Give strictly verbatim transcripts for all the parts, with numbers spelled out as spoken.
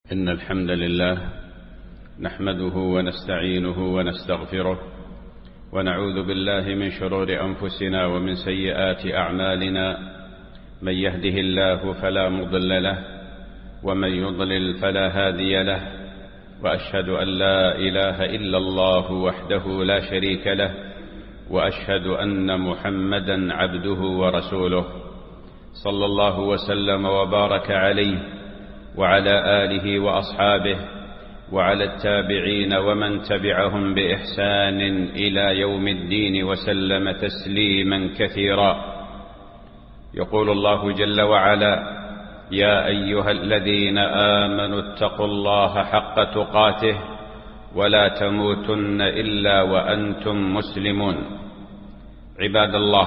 إن الحمد لله نحمده ونستعينه ونستغفره ونعوذ بالله من شرور أنفسنا ومن سيئات أعمالنا. من يهده الله فلا مضل له ومن يضلل فلا هادي له، وأشهد أن لا إله إلا الله وحده لا شريك له، وأشهد أن محمدا عبده ورسوله صلى الله وسلم وبارك عليه وعلى آله وأصحابه وعلى التابعين ومن تبعهم بإحسان إلى يوم الدين وسلم تسليما كثيرا. يقول الله جل وعلا: يا أيها الذين آمنوا اتقوا الله حق تقاته ولا تموتن إلا وأنتم مسلمون. عباد الله،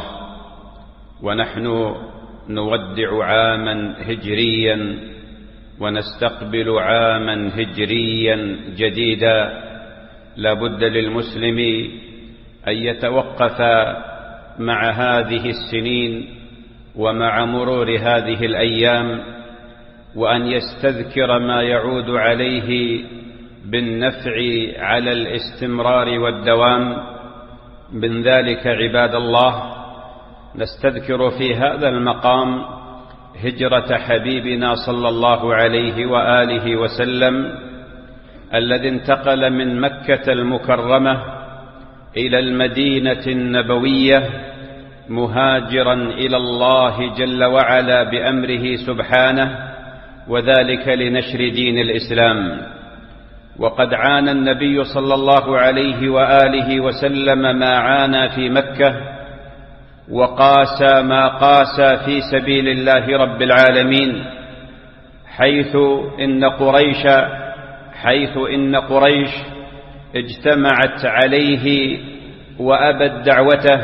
ونحن نودع عاما هجريا ونستقبل عاما هجريا جديدا، لا بد للمسلم أن يتوقف مع هذه السنين ومع مرور هذه الأيام، وأن يستذكر ما يعود عليه بالنفع على الاستمرار والدوام. من ذلك عباد الله نستذكر في هذا المقام هجرة حبيبنا صلى الله عليه وآله وسلم الذي انتقل من مكة المكرمة إلى المدينة النبوية مهاجرا إلى الله جل وعلا بأمره سبحانه، وذلك لنشر دين الإسلام. وقد عانى النبي صلى الله عليه وآله وسلم ما عانى في مكة، وقاسى ما قاسى في سبيل الله رب العالمين، حيث إن قريش حيث إن قريش اجتمعت عليه وأبت دعوته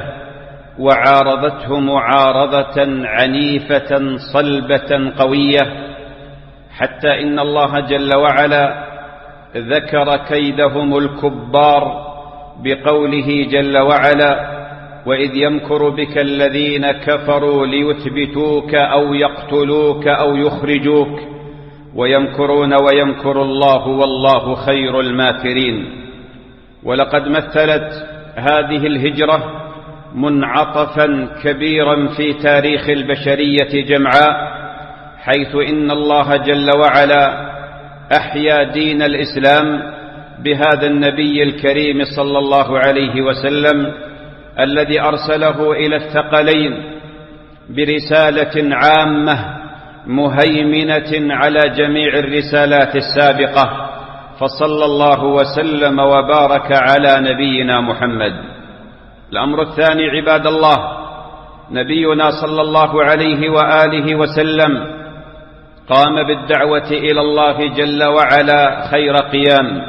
وعارضته معارضة عنيفة صلبة قوية، حتى إن الله جل وعلا ذكر كيدهم الكبار بقوله جل وعلا: وإذ يمكر بك الذين كفروا ليثبتوك أو يقتلوك أو يخرجوك ويمكرون ويمكر الله والله خير الماكرين. ولقد مثلت هذه الهجرة منعطفا كبيرا في تاريخ البشرية جمعاء، حيث إن الله جل وعلا أحيا دين الإسلام بهذا النبي الكريم صلى الله عليه وسلم الذي أرسله إلى الثقلين برسالة عامة مهيمنة على جميع الرسالات السابقة، فصلى الله وسلم وبارك على نبينا محمد. الأمر الثاني عباد الله، نبينا صلى الله عليه وآله وسلم قام بالدعوة إلى الله جل وعلا خير قيام،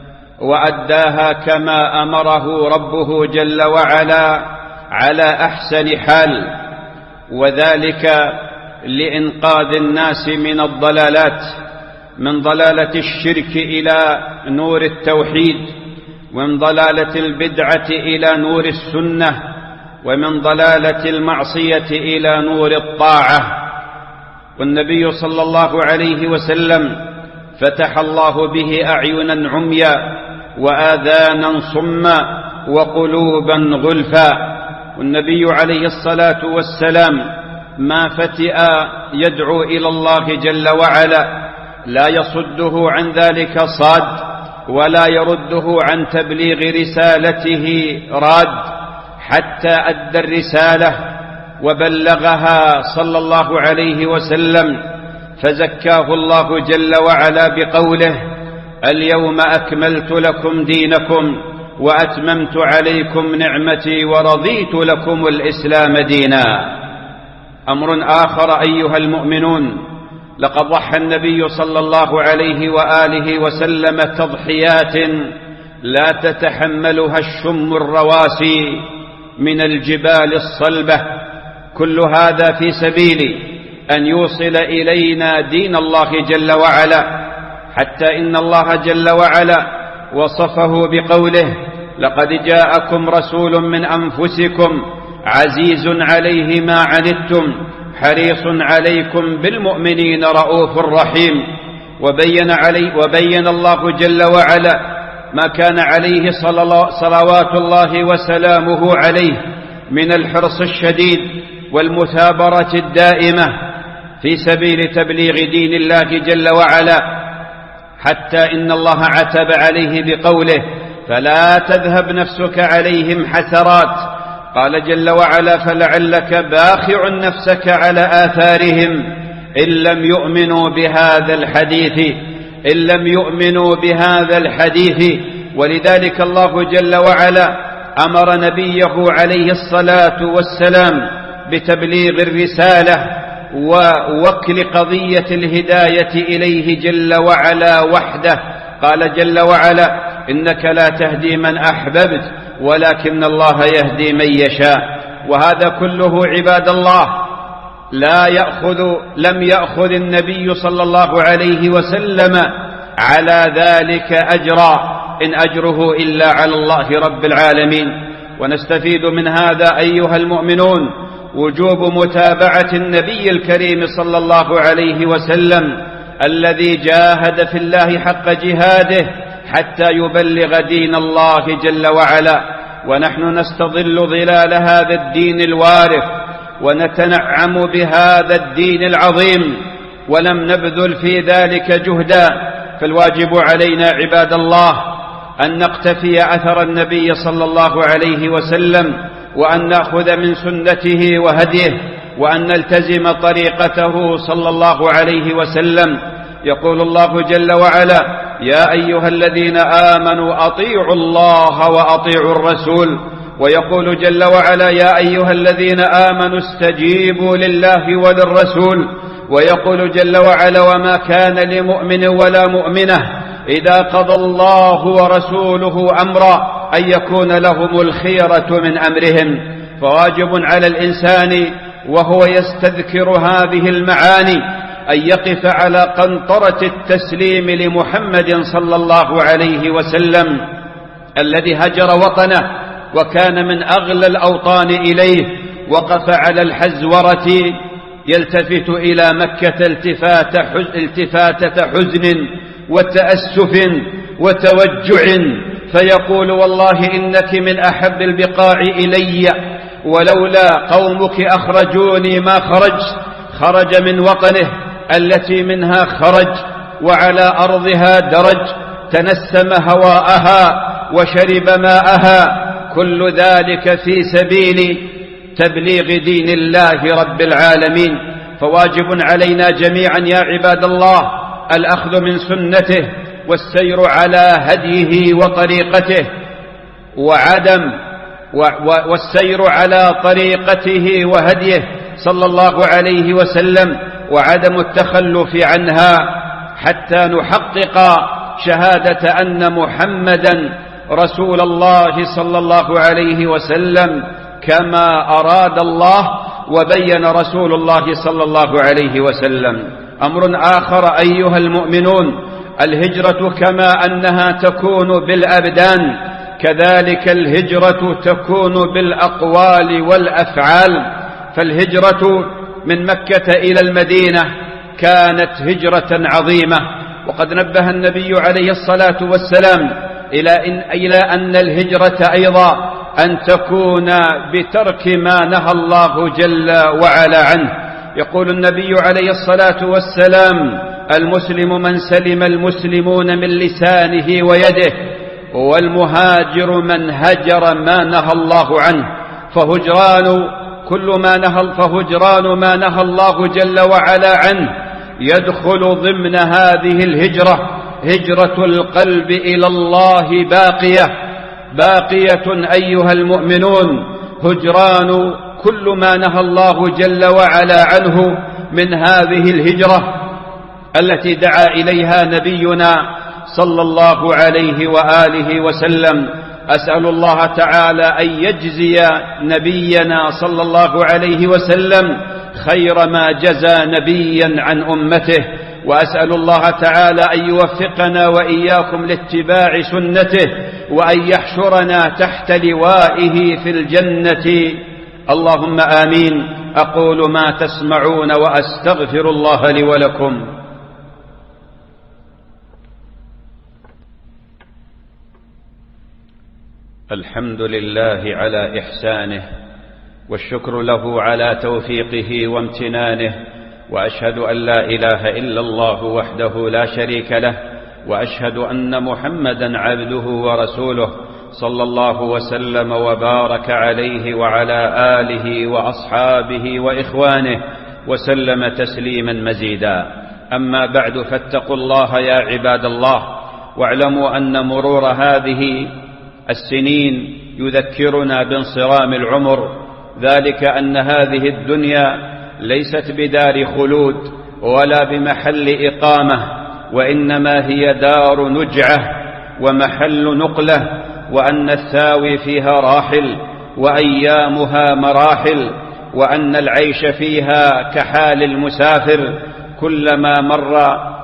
وأداها كما أمره ربه جل وعلا على أحسن حال، وذلك لإنقاذ الناس من الضلالات، من ضلالة الشرك إلى نور التوحيد، ومن ضلالة البدعة إلى نور السنة، ومن ضلالة المعصية إلى نور الطاعة. والنبي صلى الله عليه وسلم فتح الله به أعينا عميا وآذانا صما وقلوبا غلفا. والنبي عليه الصلاة والسلام ما فتئ يدعو إلى الله جل وعلا، لا يصده عن ذلك صاد ولا يرده عن تبليغ رسالته راد، حتى أدى الرسالة وبلغها صلى الله عليه وسلم، فزكاه الله جل وعلا بقوله: اليوم أكملت لكم دينكم وأتممت عليكم نعمتي ورضيت لكم الإسلام دينا. أمر آخر أيها المؤمنون، لقد ضحى النبي صلى الله عليه وآله وسلم تضحيات لا تتحملها الشم الرواسي من الجبال الصلبة، كل هذا في سبيل أن يوصل إلينا دين الله جل وعلا، حتى إن الله جل وعلا وصفه بقوله: لقد جاءكم رسول من أنفسكم عزيز عليه ما عنتم حريص عليكم بالمؤمنين رؤوف رحيم. وبين, علي وبين الله جل وعلا ما كان عليه صلوات الله وسلامه عليه من الحرص الشديد والمثابرة الدائمة في سبيل تبليغ دين الله جل وعلا، حتى إن الله عتب عليه بقوله: فلا تذهب نفسك عليهم حسرات. قال جل وعلا: فلعلك باخع نفسك على آثارهم إن لم يؤمنوا بهذا الحديث إن لم يؤمنوا بهذا الحديث. ولذلك الله جل وعلا أمر نبيه عليه الصلاة والسلام بتبليغ الرسالة ووكل قضية الهداية إليه جل وعلا وحده. قال جل وعلا: إنك لا تهدي من أحببت ولكن الله يهدي من يشاء. وهذا كله عباد الله لا يأخذ لم يأخذ النبي صلى الله عليه وسلم على ذلك أجرا، إن أجره إلا على الله رب العالمين. ونستفيد من هذا أيها المؤمنون وجوب متابعة النبي الكريم صلى الله عليه وسلم الذي جاهد في الله حق جهاده حتى يبلغ دين الله جل وعلا. ونحن نستظل ظلال هذا الدين الوارف ونتنعم بهذا الدين العظيم ولم نبذل في ذلك جهدا. فالواجب علينا عباد الله أن نقتفي أثر النبي صلى الله عليه وسلم، وأن نأخذ من سنته وهديه، وأن نلتزم طريقته صلى الله عليه وسلم. يقول الله جل وعلا: يا أيها الذين آمنوا أطيعوا الله وأطيعوا الرسول. ويقول جل وعلا: يا أيها الذين آمنوا استجيبوا لله وللرسول. ويقول جل وعلا: وما كان لمؤمن ولا مؤمنة إذا قضى الله ورسوله أمرا أن يكون لهم الخيرة من أمرهم. فواجب على الإنسان وهو يستذكر هذه المعاني أن يقف على قنطرة التسليم لمحمد صلى الله عليه وسلم الذي هجر وطنه وكان من أغلى الأوطان إليه. وقف على الحزورة يلتفت إلى مكة التفاتة حزن وتأسف وتوجع، فيقول: والله إنك من أحب البقاع إلي، ولولا قومك أخرجوني ما خرجت. خرج من وطنه التي منها خرج وعلى أرضها درج، تنسم هواءها وشرب ماءها، كل ذلك في سبيل تبليغ دين الله رب العالمين. فواجب علينا جميعا يا عباد الله الأخذ من سنته والسير على هديه وطريقته، وعدم والسير على طريقته وهديه صلى الله عليه وسلم، وعدم التخلف عنها حتى نحقق شهادة أن محمدا رسول الله صلى الله عليه وسلم كما أراد الله وبين رسول الله صلى الله عليه وسلم. أمر آخر أيها المؤمنون: الهجرة كما أنها تكون بالأبدان كذلك الهجرة تكون بالأقوال والأفعال. فالهجرة من مكة إلى المدينة كانت هجرة عظيمة، وقد نبه النبي عليه الصلاة والسلام إلى إن, إلى أن الهجرة أيضا أن تكون بترك ما نهى الله جل وعلا عنه. يقول النبي عليه الصلاة والسلام: المسلم من سلم المسلمون من لسانه ويده، والمهاجر من هجر ما نهى الله عنه. فهجران كل ما نهى فهجران ما نهى الله جل وعلا عنه يدخل ضمن هذه الهجرة. هجرة القلب إلى الله باقية باقية أيها المؤمنون. هجران كل ما نهى الله جل وعلا عنه من هذه الهجرة التي دعا إليها نبينا صلى الله عليه وآله وسلم. أسأل الله تعالى أن يجزي نبينا صلى الله عليه وسلم خير ما جزى نبيا عن أمته، وأسأل الله تعالى أن يوفقنا وإياكم لاتباع سنته، وأن يحشرنا تحت لوائه في الجنة. اللهم آمين. أقول ما تسمعون وأستغفر الله لي ولكم. الحمد لله على إحسانه، والشكر له على توفيقه وامتنانه، وأشهد أن لا إله إلا الله وحده لا شريك له، وأشهد أن محمدا عبده ورسوله صلى الله وسلم وبارك عليه وعلى آله وأصحابه وإخوانه وسلم تسليما مزيدا. أما بعد، فاتقوا الله يا عباد الله، واعلموا أن مرور هذه السنين يذكرنا بانصرام العمر، ذلك أن هذه الدنيا ليست بدار خلود ولا بمحل إقامة، وإنما هي دار نجعة ومحل نقلة، وأن الثاوي فيها راحل وأيامها مراحل، وأن العيش فيها كحال المسافر، كلما مر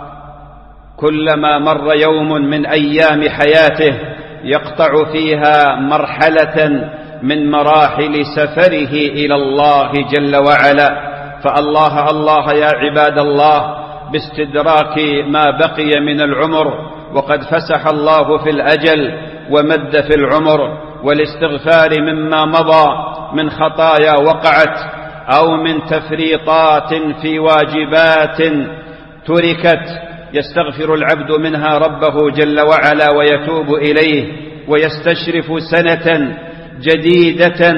كلما مر يوم من أيام حياته يقطع فيها مرحلة من مراحل سفره إلى الله جل وعلا. فالله الله يا عباد الله باستدراك ما بقي من العمر، وقد فسح الله في الأجل ومد في العمر، والاستغفار مما مضى من خطايا وقعت أو من تفريطات في واجبات تركت، يستغفر العبد منها ربه جل وعلا ويتوب إليه، ويستشرف سنة جديدة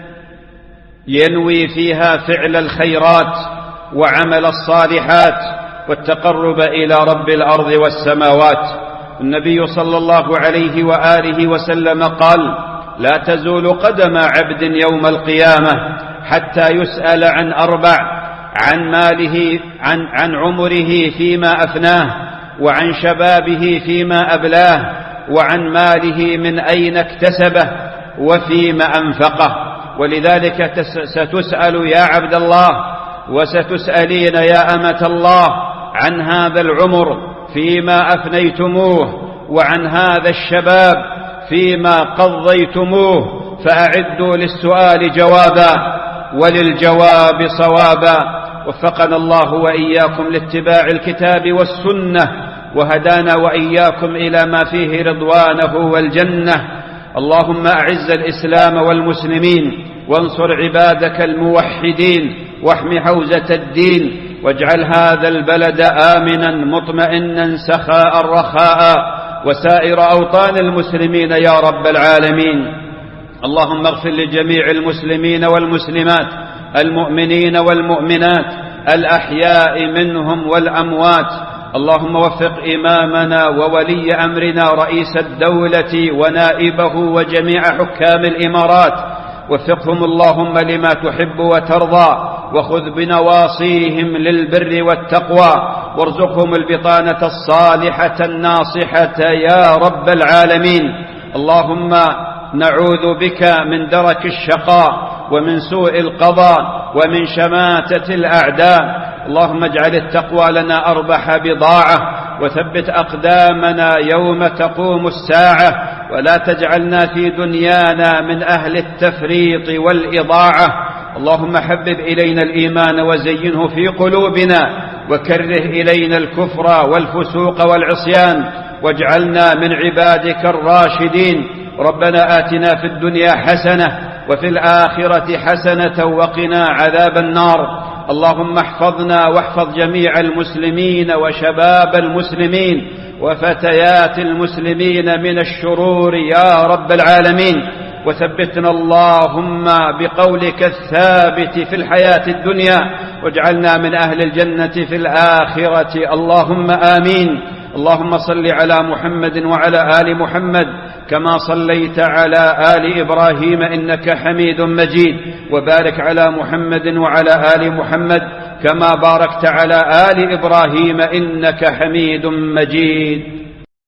ينوي فيها فعل الخيرات وعمل الصالحات والتقرب إلى رب الأرض والسماوات. النبي صلى الله عليه وآله وسلم قال: لا تزول قدم عبد يوم القيامة حتى يسأل عن أربع: عن ماله عن, عن عمره فيما أفناه، وعن شبابه فيما أبلاه، وعن ماله من أين اكتسبه وفيما أنفقه. ولذلك ستسأل يا عبد الله، وستسألين يا أمة الله، عن هذا العمر فيما أفنيتموه، وعن هذا الشباب فيما قضيتموه، فأعدوا للسؤال جوابا وللجواب صوابا. وفقنا الله وإياكم لاتباع الكتاب والسنة، وهدانا وإياكم إلى ما فيه رضوانه والجنة. اللهم أعز الإسلام والمسلمين، وانصر عبادك الموحدين، واحم حوزة الدين، واجعل هذا البلد آمنا مطمئنا سخاء رخاء، وسائر أوطان المسلمين يا رب العالمين. اللهم اغفر لجميع المسلمين والمسلمات، المؤمنين والمؤمنات، الأحياء منهم والأموات. اللهم وفق إمامنا وولي أمرنا رئيس الدولة ونائبه وجميع حكام الإمارات، وفقهم اللهم لما تحب وترضى، وخذ بنواصيهم للبر والتقوى، وارزقهم البطانة الصالحة الناصحة يا رب العالمين. اللهم نعوذ بك من درك الشقاء ومن سوء القضاء ومن شماتة الأعداء. اللهم اجعل التقوى لنا أربح بضاعة، وثبت أقدامنا يوم تقوم الساعة، ولا تجعلنا في دنيانا من أهل التفريط والإضاعة. اللهم حبب إلينا الإيمان وزينه في قلوبنا، وكره إلينا الكفر والفسوق والعصيان، واجعلنا من عبادك الراشدين. ربنا آتنا في الدنيا حسنة وفي الآخرة حسنة وقنا عذاب النار. اللهم احفظنا واحفظ جميع المسلمين وشباب المسلمين وفتيات المسلمين من الشرور يا رب العالمين، وثبتنا اللهم بقولك الثابت في الحياة الدنيا، واجعلنا من أهل الجنة في الآخرة، اللهم آمين. اللهم صل على محمد وعلى آل محمد كما صليت على آل إبراهيم إنك حميد مجيد، وبارك على محمد وعلى آل محمد كما باركت على آل إبراهيم إنك حميد مجيد.